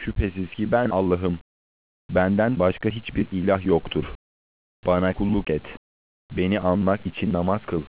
Şüphesiz ki ben Allah'ım. Benden başka hiçbir ilah yoktur. Bana kulluk et. Beni anmak için namaz kıl.